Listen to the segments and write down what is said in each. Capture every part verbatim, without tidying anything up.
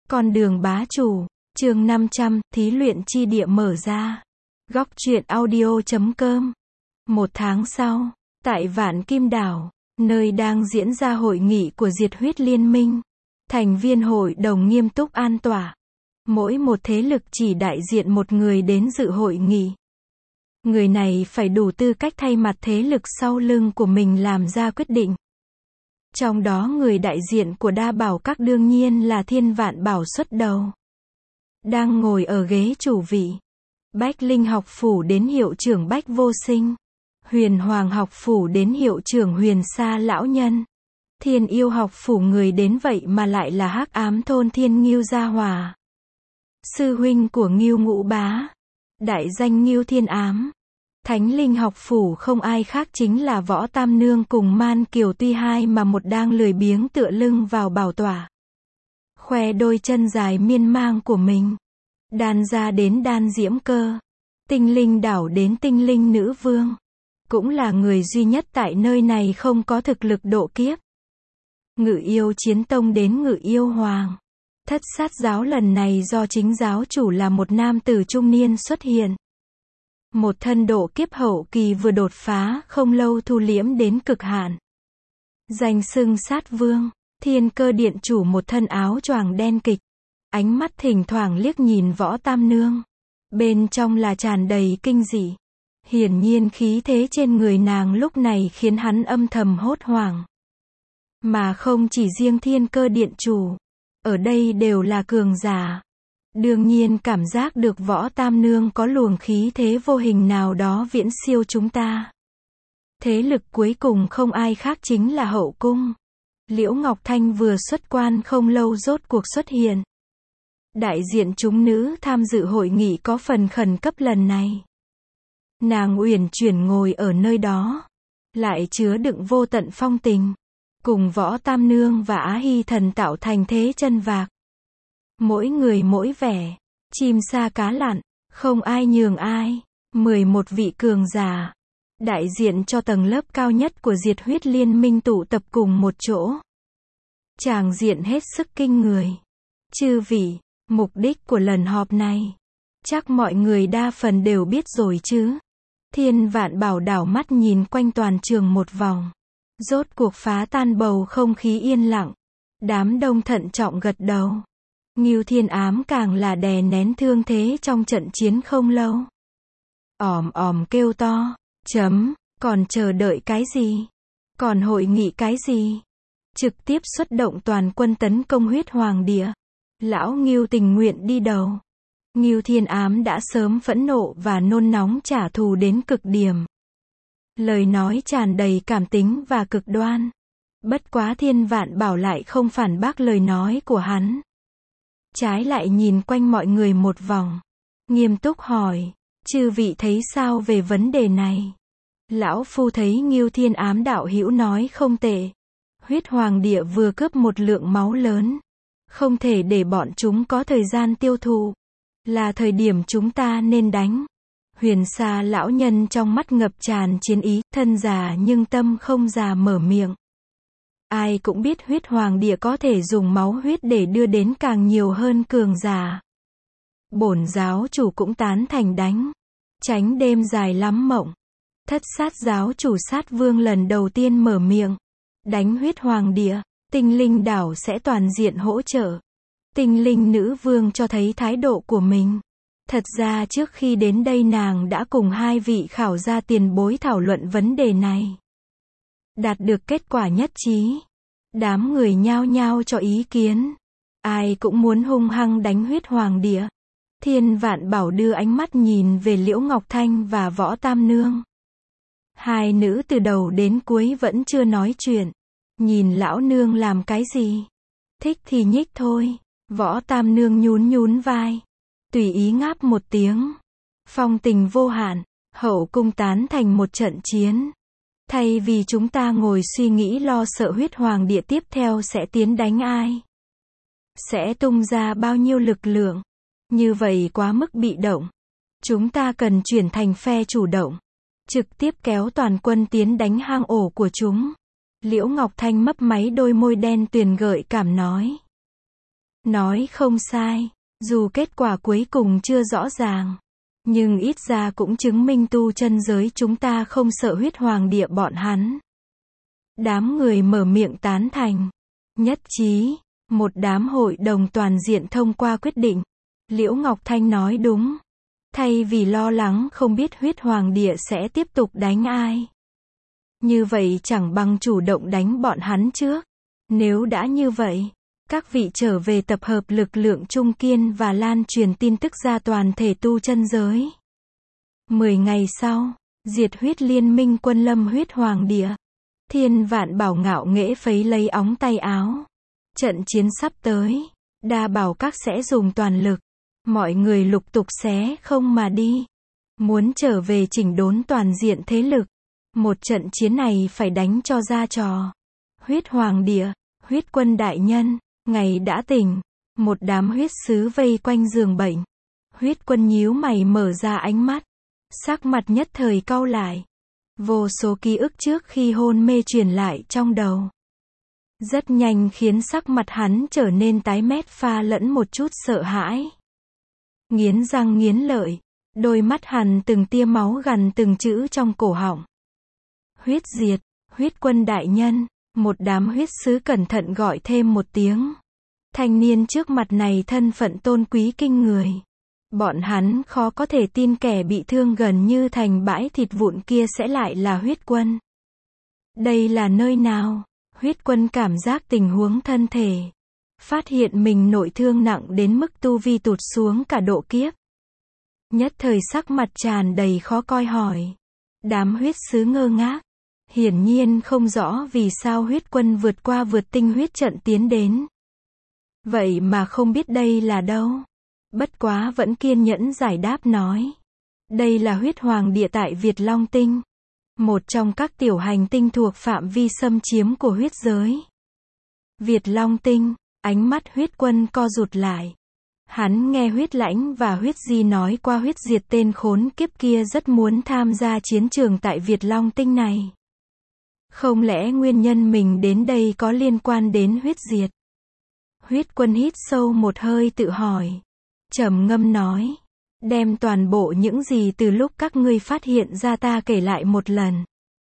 Con đường bá chủ, chương năm trăm, thí luyện chi địa mở ra. Góc truyện audio chấm com. Một tháng sau, tại Vạn Kim Đảo, nơi đang diễn ra hội nghị của Diệt Huyết Liên Minh, thành viên hội đồng nghiêm túc an tọa. Mỗi một thế lực chỉ đại diện một người đến dự hội nghị. Người này phải đủ tư cách thay mặt thế lực sau lưng của mình làm ra quyết định. Trong đó người đại diện của đa bảo các đương nhiên là Thiên Vạn Bảo xuất đầu. Đang ngồi ở ghế chủ vị. Bách Linh học phủ đến hiệu trưởng Bách Vô Sinh. Huyền Hoàng học phủ đến hiệu trưởng Huyền Sa lão nhân. Thiên Yêu học phủ người đến vậy mà lại là Hắc Ám thôn Thiên Ngưu Gia Hòa. Sư huynh của Ngưu Ngũ Bá. Đại danh Ngưu Thiên Ám. Thánh Linh học phủ không ai khác chính là Võ Tam Nương cùng Man Kiều tuy hai mà một đang lười biếng tựa lưng vào bảo tọa. Khoe đôi chân dài miên mang của mình. Đan ra đến đan diễm cơ. Tinh linh đảo đến tinh linh nữ vương. Cũng là người duy nhất tại nơi này không có thực lực độ kiếp. Ngự yêu chiến tông đến ngự yêu hoàng. Thất sát giáo lần này do chính giáo chủ là một nam tử trung niên xuất hiện. Một thân độ kiếp hậu kỳ vừa đột phá không lâu thu liễm đến cực hạn. Danh xưng sát vương, thiên cơ điện chủ một thân áo choàng đen kịch. Ánh mắt thỉnh thoảng liếc nhìn Võ Tam Nương. Bên trong là tràn đầy kinh dị. Hiển nhiên khí thế trên người nàng lúc này khiến hắn âm thầm hốt hoảng. Mà không chỉ riêng thiên cơ điện chủ. Ở đây đều là cường giả. Đương nhiên cảm giác được Võ Tam Nương có luồng khí thế vô hình nào đó viễn siêu chúng ta. Thế lực cuối cùng không ai khác chính là hậu cung. Liễu Ngọc Thanh vừa xuất quan không lâu rốt cuộc xuất hiện. Đại diện chúng nữ tham dự hội nghị có phần khẩn cấp lần này. Nàng uyển chuyển ngồi ở nơi đó. Lại chứa đựng vô tận phong tình. Cùng Võ Tam Nương và Á Hy Thần tạo thành thế chân vạc. Mỗi người mỗi vẻ, chim sa cá lặn, không ai nhường ai. mười một vị cường giả, đại diện cho tầng lớp cao nhất của Diệt Huyết Liên Minh tụ tập cùng một chỗ. Tràng diện hết sức kinh người. Chư vị, mục đích của lần họp này, chắc mọi người đa phần đều biết rồi chứ. Thiên Vạn Bảo đảo mắt nhìn quanh toàn trường một vòng. Rốt cuộc phá tan bầu không khí yên lặng. Đám đông thận trọng gật đầu. Ngưu Thiên Ám càng là đè nén thương thế trong trận chiến không lâu. Òm òm kêu to, chấm, còn chờ đợi cái gì? Còn hội nghị cái gì? Trực tiếp xuất động toàn quân tấn công Huyết Hoàng Địa. Lão Ngưu tình nguyện đi đầu. Ngưu Thiên Ám đã sớm phẫn nộ và nôn nóng trả thù đến cực điểm. Lời nói tràn đầy cảm tính và cực đoan. Bất quá Thiên Vạn Bảo lại không phản bác lời nói của hắn. Trái lại nhìn quanh mọi người một vòng. Nghiêm túc hỏi. Chư vị thấy sao về vấn đề này? Lão Phu thấy Ngưu Thiên Ám đạo hữu nói không tệ. Huyết Hoàng Địa vừa cướp một lượng máu lớn. Không thể để bọn chúng có thời gian tiêu thụ. Là thời điểm chúng ta nên đánh. Huyền Sa lão nhân trong mắt ngập tràn chiến ý, thân già nhưng tâm không già mở miệng. Ai cũng biết Huyết Hoàng Địa có thể dùng máu huyết để đưa đến càng nhiều hơn cường giả. Bổn giáo chủ cũng tán thành đánh. Tránh đêm dài lắm mộng. Thất sát giáo chủ Sát Vương lần đầu tiên mở miệng. Đánh Huyết Hoàng Địa, Tinh Linh đảo sẽ toàn diện hỗ trợ. Tinh Linh nữ vương cho thấy thái độ của mình. Thật ra trước khi đến đây nàng đã cùng hai vị khảo gia tiền bối thảo luận vấn đề này. Đạt được kết quả nhất trí. Đám người nhao nhao cho ý kiến. Ai cũng muốn hung hăng đánh Huyết Hoàng Địa. Thiên Vạn Bảo đưa ánh mắt nhìn về Liễu Ngọc Thanh và Võ Tam Nương. Hai nữ từ đầu đến cuối vẫn chưa nói chuyện. Nhìn lão nương làm cái gì? Thích thì nhích thôi. Võ Tam Nương nhún nhún vai. Tùy ý ngáp một tiếng. Phong tình vô hạn. Hậu cung tán thành một trận chiến. Thay vì chúng ta ngồi suy nghĩ lo sợ Huyết Hoàng Địa tiếp theo sẽ tiến đánh ai. Sẽ tung ra bao nhiêu lực lượng. Như vậy quá mức bị động. Chúng ta cần chuyển thành phe chủ động. Trực tiếp kéo toàn quân tiến đánh hang ổ của chúng. Liễu Ngọc Thanh mấp máy đôi môi đen tuyền gợi cảm nói. Nói không sai, dù kết quả cuối cùng chưa rõ ràng, nhưng ít ra cũng chứng minh tu chân giới chúng ta không sợ huyết hoàng địa bọn hắn. Đám người mở miệng tán thành, nhất trí, một đám hội đồng toàn diện thông qua quyết định. Liễu Ngọc Thanh nói đúng. Thay vì lo lắng không biết huyết hoàng địa sẽ tiếp tục đánh ai, như vậy chẳng bằng chủ động đánh bọn hắn trước. Nếu đã như vậy, các vị trở về tập hợp lực lượng trung kiên và lan truyền tin tức ra toàn thể tu chân giới. Mười ngày sau, diệt huyết liên minh quân lâm huyết hoàng địa. Thiên Vạn Bảo ngạo nghễ phấy lấy óng tay áo. Trận chiến sắp tới, đa bảo các sẽ dùng toàn lực. Mọi người lục tục xé không mà đi. Muốn trở về chỉnh đốn toàn diện thế lực. Một trận chiến này phải đánh cho ra trò. Huyết hoàng địa, huyết quân đại nhân, ngày đã tỉnh. Một đám huyết sứ vây quanh giường bệnh. Huyết quân nhíu mày mở ra ánh mắt. Sắc mặt nhất thời cau lại. Vô số ký ức trước khi hôn mê truyền lại trong đầu. Rất nhanh khiến sắc mặt hắn trở nên tái mét pha lẫn một chút sợ hãi. Nghiến răng nghiến lợi, đôi mắt hắn từng tia máu gằn từng chữ trong cổ họng. Huyết diệt, huyết quân đại nhân, một đám huyết sứ cẩn thận gọi thêm một tiếng. Thanh niên trước mặt này thân phận tôn quý kinh người. Bọn hắn khó có thể tin kẻ bị thương gần như thành bãi thịt vụn kia sẽ lại là huyết quân. Đây là nơi nào? Huyết quân cảm giác tình huống thân thể. Phát hiện mình nội thương nặng đến mức tu vi tụt xuống cả độ kiếp. Nhất thời sắc mặt tràn đầy khó coi hỏi. Đám huyết sứ ngơ ngác. Hiển nhiên không rõ vì sao huyết quân vượt qua vượt tinh huyết trận tiến đến. Vậy mà không biết đây là đâu. Bất quá vẫn kiên nhẫn giải đáp nói. Đây là huyết hoàng địa tại Việt Long Tinh. Một trong các tiểu hành tinh thuộc phạm vi xâm chiếm của huyết giới. Việt Long Tinh, ánh mắt huyết quân co rụt lại. Hắn nghe huyết lãnh và huyết di nói qua huyết diệt tên khốn kiếp kia rất muốn tham gia chiến trường tại Việt Long Tinh này. Không lẽ nguyên nhân mình đến đây có liên quan đến huyết diệt? Huyết quân hít sâu một hơi tự hỏi. Trầm ngâm nói. Đem toàn bộ những gì từ lúc các ngươi phát hiện ra ta kể lại một lần.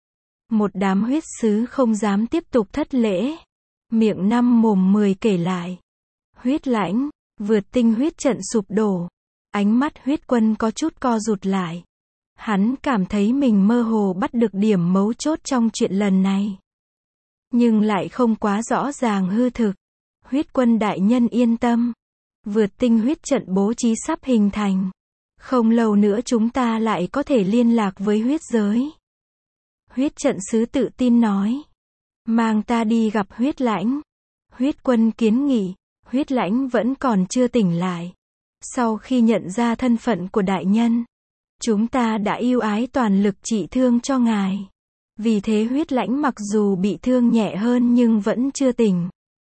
Một đám huyết sứ không dám tiếp tục thất lễ. Miệng năm mồm mười kể lại. Huyết lãnh, vượt tinh huyết trận sụp đổ. Ánh mắt huyết quân có chút co rụt lại. Hắn cảm thấy mình mơ hồ bắt được điểm mấu chốt trong chuyện lần này. Nhưng lại không quá rõ ràng hư thực. Huyết quân đại nhân yên tâm. Vượt tinh huyết trận bố trí sắp hình thành. Không lâu nữa chúng ta lại có thể liên lạc với huyết giới. Huyết trận sứ tự tin nói. Mang ta đi gặp huyết lãnh. Huyết quân kiến nghị. Huyết lãnh vẫn còn chưa tỉnh lại. Sau khi nhận ra thân phận của đại nhân, chúng ta đã ưu ái toàn lực trị thương cho ngài. Vì thế huyết lãnh mặc dù bị thương nhẹ hơn nhưng vẫn chưa tỉnh.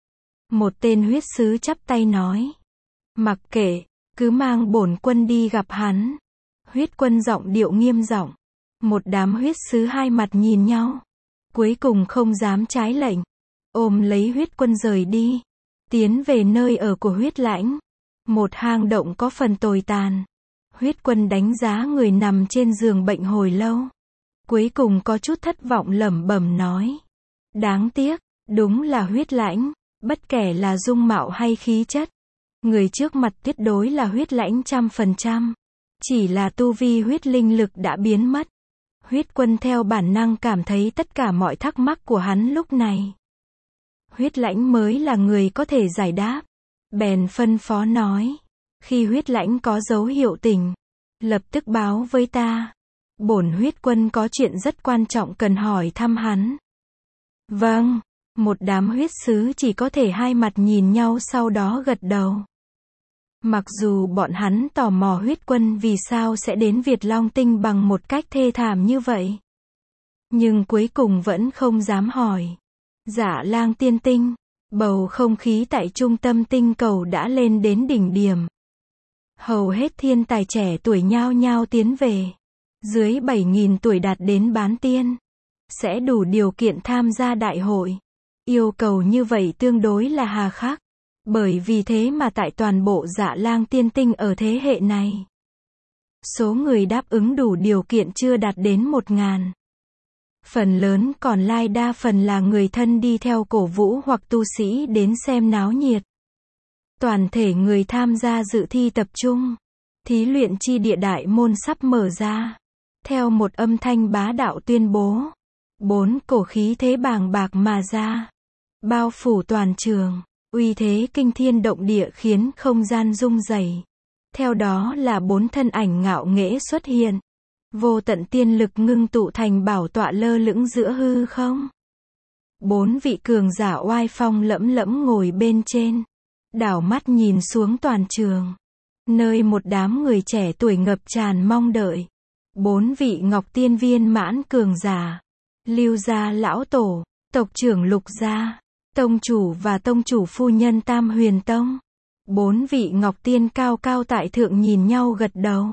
Một tên huyết sứ chắp tay nói. Mặc kệ, cứ mang bổn quân đi gặp hắn. Huyết quân giọng điệu nghiêm giọng. Một đám huyết sứ hai mặt nhìn nhau. Cuối cùng không dám trái lệnh. Ôm lấy huyết quân rời đi. Tiến về nơi ở của huyết lãnh. Một hang động có phần tồi tàn. Huyết quân đánh giá người nằm trên giường bệnh hồi lâu. Cuối cùng có chút thất vọng lẩm bẩm nói. Đáng tiếc, đúng là huyết lãnh. Bất kể là dung mạo hay khí chất. Người trước mặt tuyệt đối là huyết lãnh trăm phần trăm. Chỉ là tu vi huyết linh lực đã biến mất. Huyết quân theo bản năng cảm thấy tất cả mọi thắc mắc của hắn lúc này. Huyết lãnh mới là người có thể giải đáp. Bèn phân phó nói. Khi huyết lãnh có dấu hiệu tỉnh, lập tức báo với ta. Bổn huyết quân có chuyện rất quan trọng cần hỏi thăm hắn. Vâng. Một đám huyết sứ chỉ có thể hai mặt nhìn nhau sau đó gật đầu. Mặc dù bọn hắn tò mò huyết quân vì sao sẽ đến Việt Long Tinh bằng một cách thê thảm như vậy. Nhưng cuối cùng vẫn không dám hỏi. Dạ Lang tiên tinh, bầu không khí tại trung tâm tinh cầu đã lên đến đỉnh điểm. Hầu hết thiên tài trẻ tuổi nhao nhao tiến về. Dưới bảy nghìn tuổi đạt đến bán tiên. Sẽ đủ điều kiện tham gia đại hội. Yêu cầu như vậy tương đối là hà khắc. Bởi vì thế mà tại toàn bộ Dạ Lang tiên tinh ở thế hệ này, số người đáp ứng đủ điều kiện chưa đạt đến một ngàn. Phần lớn còn lại đa phần là người thân đi theo cổ vũ hoặc tu sĩ đến xem náo nhiệt. Toàn thể người tham gia dự thi tập trung. Thí luyện chi địa đại môn sắp mở ra. Theo một âm thanh bá đạo tuyên bố. Bốn cổ khí thế bàng bạc mà ra. Bao phủ toàn trường. Uy thế kinh thiên động địa khiến không gian rung rẩy. Theo đó là bốn thân ảnh ngạo nghễ xuất hiện. Vô tận tiên lực ngưng tụ thành bảo tọa lơ lửng giữa hư không. Bốn vị cường giả oai phong lẫm lẫm ngồi bên trên. Đảo mắt nhìn xuống toàn trường. Nơi một đám người trẻ tuổi ngập tràn mong đợi. Bốn vị ngọc tiên viên mãn cường giả. Lưu gia lão tổ, tộc trưởng Lục gia, tông chủ và tông chủ phu nhân Tam Huyền Tông. Bốn vị ngọc tiên cao cao tại thượng nhìn nhau gật đầu.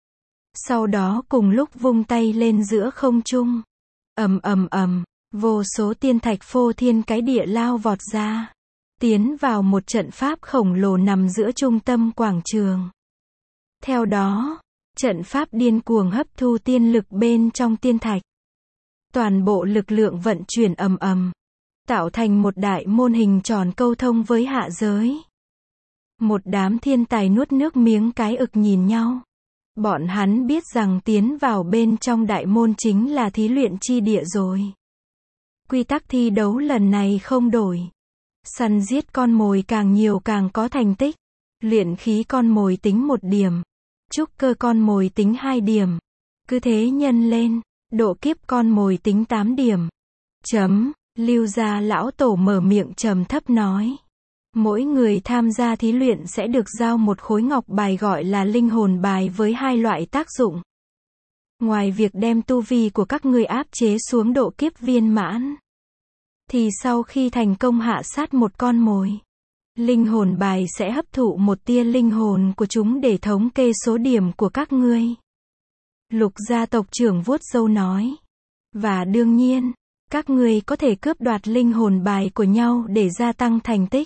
Sau đó cùng lúc vung tay lên giữa không trung. Ầm ầm ầm, vô số tiên thạch phô thiên cái địa lao vọt ra. Tiến vào một trận pháp khổng lồ nằm giữa trung tâm quảng trường. Theo đó, trận pháp điên cuồng hấp thu tiên lực bên trong tiên thạch. Toàn bộ lực lượng vận chuyển ầm ầm, tạo thành một đại môn hình tròn câu thông với hạ giới. Một đám thiên tài nuốt nước miếng cái ực nhìn nhau. Bọn hắn biết rằng tiến vào bên trong đại môn chính là thí luyện chi địa rồi. Quy tắc thi đấu lần này không đổi. Săn giết con mồi càng nhiều càng có thành tích. Luyện khí con mồi tính một điểm. Trúc cơ con mồi tính hai điểm. Cứ thế nhân lên. Độ kiếp con mồi tính tám điểm. Chấm. Lưu gia lão tổ mở miệng trầm thấp nói. Mỗi người tham gia thí luyện sẽ được giao một khối ngọc bài gọi là linh hồn bài với hai loại tác dụng. Ngoài việc đem tu vi của các ngươi áp chế xuống độ kiếp viên mãn, thì sau khi thành công hạ sát một con mồi, linh hồn bài sẽ hấp thụ một tia linh hồn của chúng để thống kê số điểm của các ngươi. Lục gia tộc trưởng vuốt râu nói. Và đương nhiên, các ngươi có thể cướp đoạt linh hồn bài của nhau để gia tăng thành tích.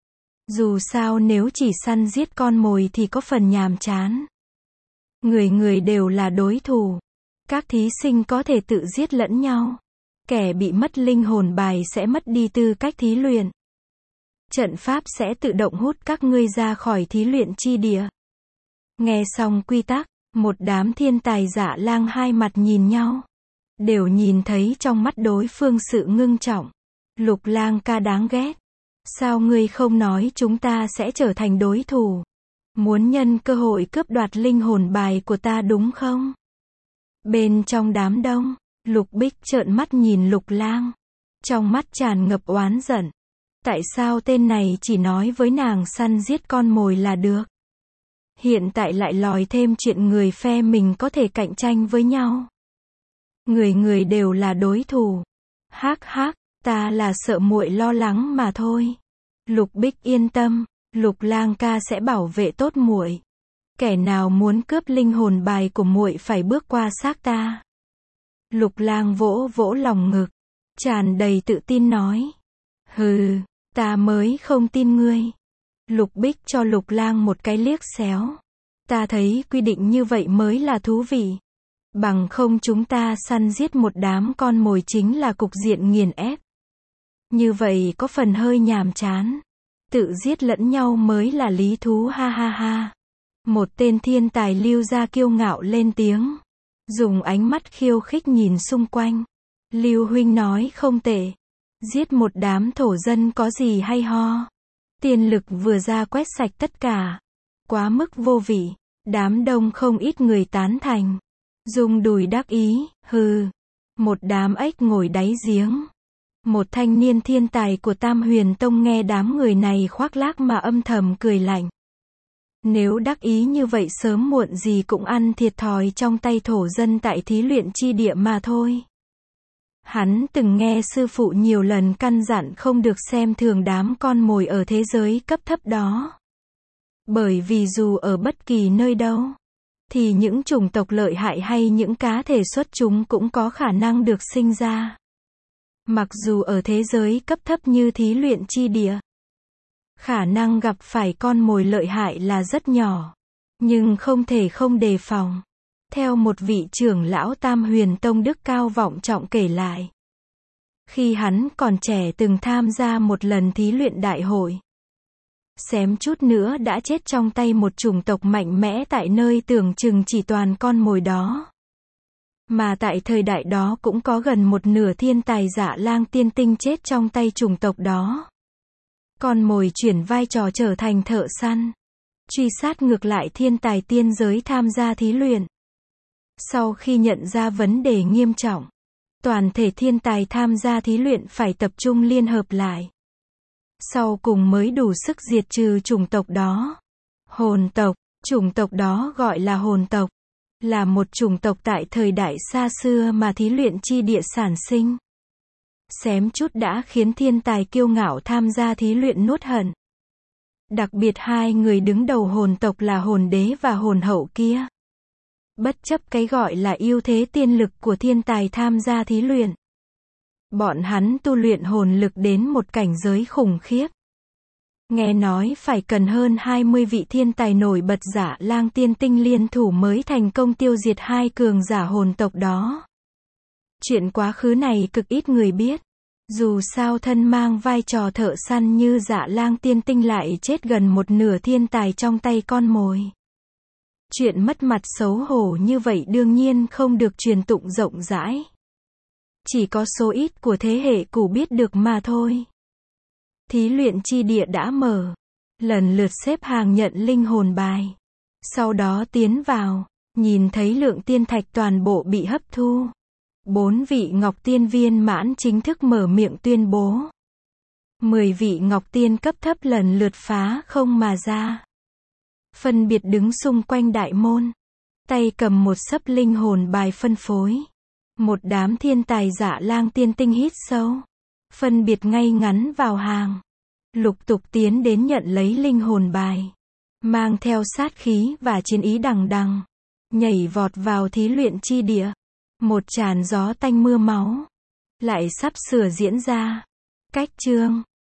Dù sao nếu chỉ săn giết con mồi thì có phần nhàm chán. Người người đều là đối thủ. Các thí sinh có thể tự giết lẫn nhau. Kẻ bị mất linh hồn bài sẽ mất đi tư cách thí luyện. Trận pháp sẽ tự động hút các ngươi ra khỏi thí luyện chi địa. Nghe xong quy tắc, một đám thiên tài Dạ Lang hai mặt nhìn nhau. Đều nhìn thấy trong mắt đối phương sự ngưng trọng. Lục Lang ca đáng ghét. Sao ngươi không nói chúng ta sẽ trở thành đối thủ? Muốn nhân cơ hội cướp đoạt linh hồn bài của ta đúng không? Bên trong đám đông, Lục Bích trợn mắt nhìn Lục Lang. Trong mắt tràn ngập oán giận. Tại sao tên này chỉ nói với nàng săn giết con mồi là được? Hiện tại lại lòi thêm chuyện người phe mình có thể cạnh tranh với nhau. Người người đều là đối thủ. Hắc hắc, ta là sợ muội lo lắng mà thôi. Lục Bích yên tâm, Lục Lang ca sẽ bảo vệ tốt muội. Kẻ nào muốn cướp linh hồn bài của muội phải bước qua xác ta. Lục Lang vỗ vỗ lòng ngực, tràn đầy tự tin nói. Hừ, ta mới không tin ngươi. Lục Bích cho Lục Lang một cái liếc xéo. Ta thấy quy định như vậy mới là thú vị. Bằng không chúng ta săn giết một đám con mồi chính là cục diện nghiền ép. Như vậy có phần hơi nhàm chán. Tự giết lẫn nhau mới là lý thú ha ha ha. Một tên thiên tài Lưu gia kiêu ngạo lên tiếng. Dùng ánh mắt khiêu khích nhìn xung quanh. Lưu huynh nói không tệ. Giết một đám thổ dân có gì hay ho. Tiên lực vừa ra quét sạch tất cả. Quá mức vô vị. Đám đông không ít người tán thành. Dùng đùi đắc ý, hừ. Một đám ếch ngồi đáy giếng. Một thanh niên thiên tài của Tam Huyền Tông nghe đám người này khoác lác mà âm thầm cười lạnh. Nếu đắc ý như vậy sớm muộn gì cũng ăn thiệt thòi trong tay thổ dân tại thí luyện chi địa mà thôi. Hắn từng nghe sư phụ nhiều lần căn dặn không được xem thường đám con mồi ở thế giới cấp thấp đó. Bởi vì dù ở bất kỳ nơi đâu, thì những chủng tộc lợi hại hay những cá thể xuất chúng cũng có khả năng được sinh ra. Mặc dù ở thế giới cấp thấp như thí luyện chi địa. Khả năng gặp phải con mồi lợi hại là rất nhỏ, nhưng không thể không đề phòng. Theo một vị trưởng lão Tam Huyền Tông đức cao vọng trọng kể lại, khi hắn còn trẻ từng tham gia một lần thí luyện đại hội, xém chút nữa đã chết trong tay một chủng tộc mạnh mẽ tại nơi tưởng chừng chỉ toàn con mồi đó. Mà tại thời đại đó cũng có gần một nửa thiên tài Dạ Lang tiên tinh chết trong tay chủng tộc đó. Con mồi chuyển vai trò trở thành thợ săn, truy sát ngược lại thiên tài tiên giới tham gia thí luyện. Sau khi nhận ra vấn đề nghiêm trọng, toàn thể thiên tài tham gia thí luyện phải tập trung liên hợp lại. Sau cùng mới đủ sức diệt trừ chủng tộc đó. Hồn tộc, chủng tộc đó gọi là hồn tộc, là một chủng tộc tại thời đại xa xưa mà thí luyện chi địa sản sinh. Xém chút đã khiến thiên tài kiêu ngạo tham gia thí luyện nuốt hận. Đặc biệt hai người đứng đầu hồn tộc là hồn đế và hồn hậu kia. Bất chấp cái gọi là ưu thế tiên lực của thiên tài tham gia thí luyện, bọn hắn tu luyện hồn lực đến một cảnh giới khủng khiếp. Nghe nói phải cần hơn hai mươi vị thiên tài nổi bật Dạ Lang tiên tinh liên thủ mới thành công tiêu diệt hai cường giả hồn tộc đó. Chuyện quá khứ này cực ít người biết. Dù sao thân mang vai trò thợ săn như Dạ Lang tiên tinh lại chết gần một nửa thiên tài trong tay con mồi. Chuyện mất mặt xấu hổ như vậy đương nhiên không được truyền tụng rộng rãi. Chỉ có số ít của thế hệ cũ biết được mà thôi. Thí luyện chi địa đã mở, lần lượt xếp hàng nhận linh hồn bài. Sau đó tiến vào, nhìn thấy lượng tiên thạch toàn bộ bị hấp thu. Bốn vị ngọc tiên viên mãn chính thức mở miệng tuyên bố. Mười vị ngọc tiên cấp thấp lần lượt phá không mà ra. Phân biệt đứng xung quanh đại môn. Tay cầm một xấp linh hồn bài phân phối. Một đám thiên tài Dạ Lang tiên tinh hít sâu. Phân biệt ngay ngắn vào hàng. Lục tục tiến đến nhận lấy linh hồn bài. Mang theo sát khí và chiến ý đằng đằng. Nhảy vọt vào thí luyện chi địa. Một tràn gió tanh mưa máu lại sắp sửa diễn ra. Cách chương